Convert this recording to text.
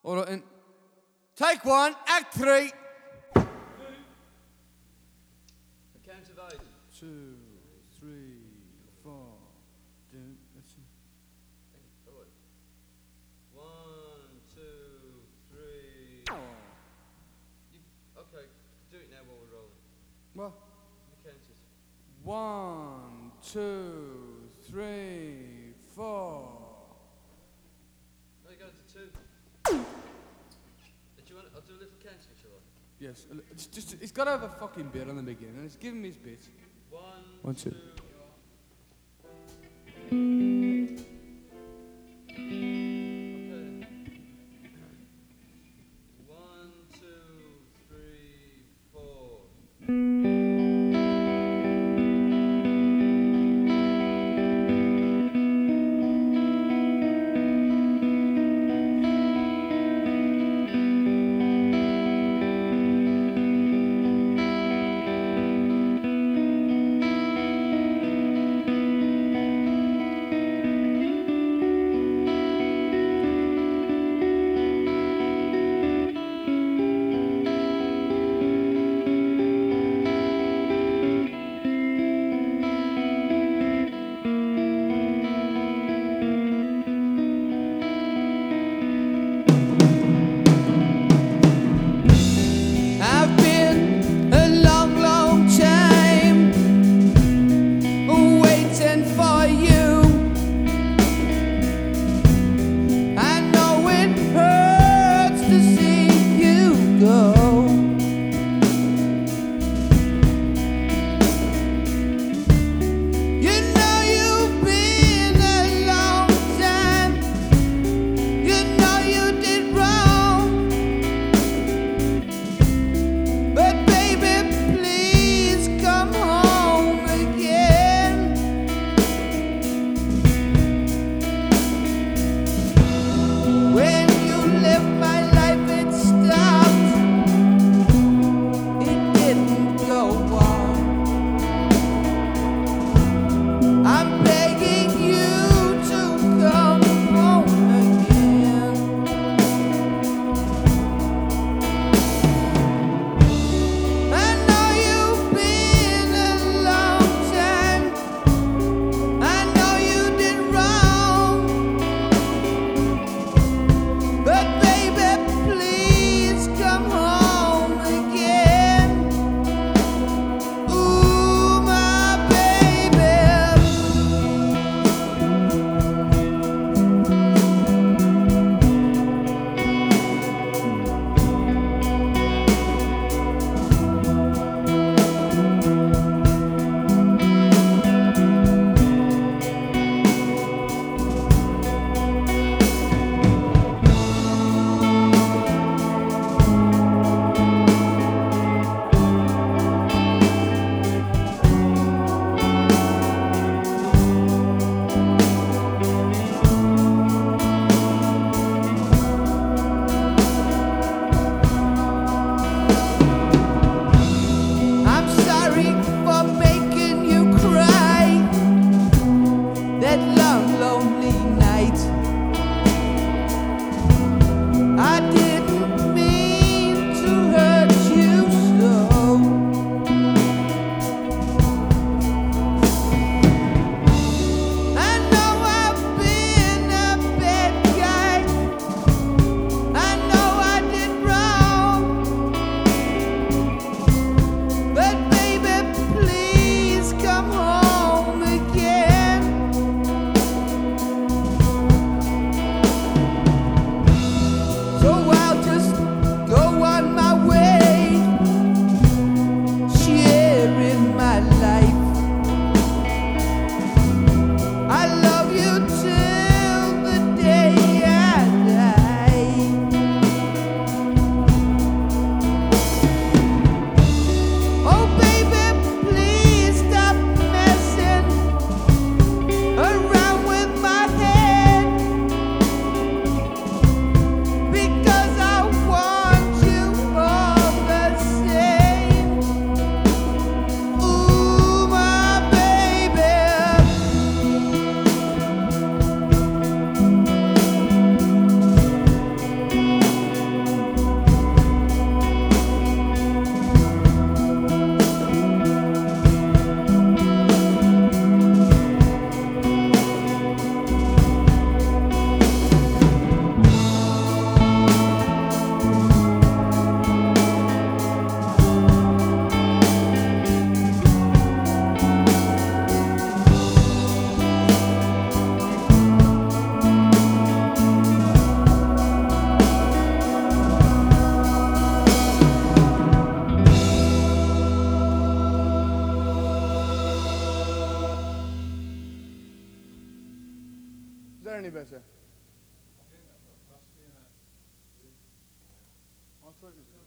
All right, then. Take one, act three. A count of 8. 2, 3, 4. Listen. Alright. 1, 2, 3. Okay, do it now while we're rolling. What? You count it. 1, 2, 3, 4. No, you go to 2. Do you want? I'll do a little counting if you like. Yes, it's got to have a fucking bit on the beginning. Let's give him his bit. 1, 1, 2. 2. Okay. 1, 2, 3, 4. that any better? I thought it was